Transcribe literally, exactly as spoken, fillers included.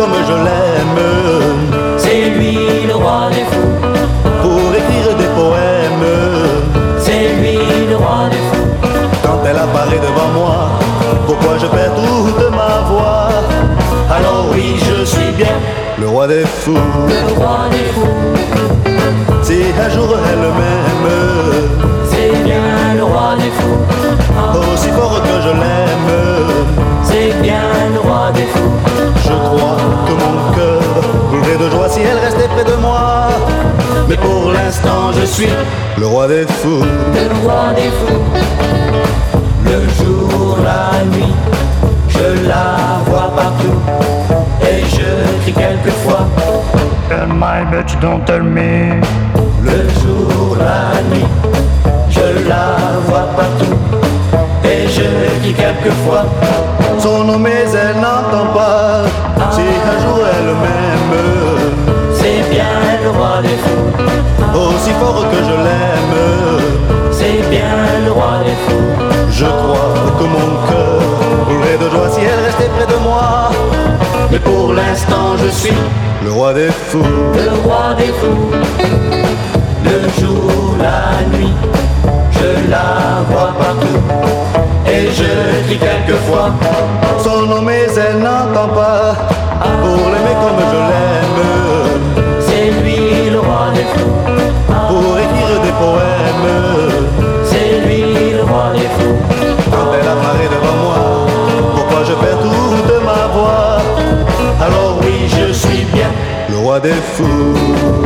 comme je l'aime. C'est lui le roi des fous. Pour écrire des poèmes, c'est lui le roi des fous. quand elle apparaît devant moi, pourquoi je perds toute ma voix? Alors oui, je suis bien Le roi des fous. le roi des fous. Si un jour elle m'aime, C'est bien le roi des fous. Ah, aussi fort que je l'aime, c'est bien le roi des fous. je crois que mon cœur brûlerait de joie si elle restait près de moi. Mais pour l'instant je suis le roi des fous. Le roi des fous. Le jour, la nuit, je la vois partout. Et je crie quelquefois. Tell my bitch, don't tell me. Le jour, la nuit, je la vois partout. Et je crie quelquefois. Son nom mais elle n'entend pas. Si un jour elle m'aime, C'est bien le roi des fous. aussi fort que je l'aime, C'est bien le roi des fous. je crois que mon cœur brûlerait de joie si elle restait près de moi. Mais pour l'instant je suis Le roi des fous. le roi des fous. Le jour, la nuit, je la vois partout. Et je crie quelquefois. Son nom mais elle n'entend pas. Pour l'aimer comme je l'aime, C'est lui le roi des fous. pour écrire des poèmes, C'est lui le roi des fous. quand elle apparaît devant moi, pourquoi je perds toute ma voix? Alors oui, je suis bien Le roi des fous.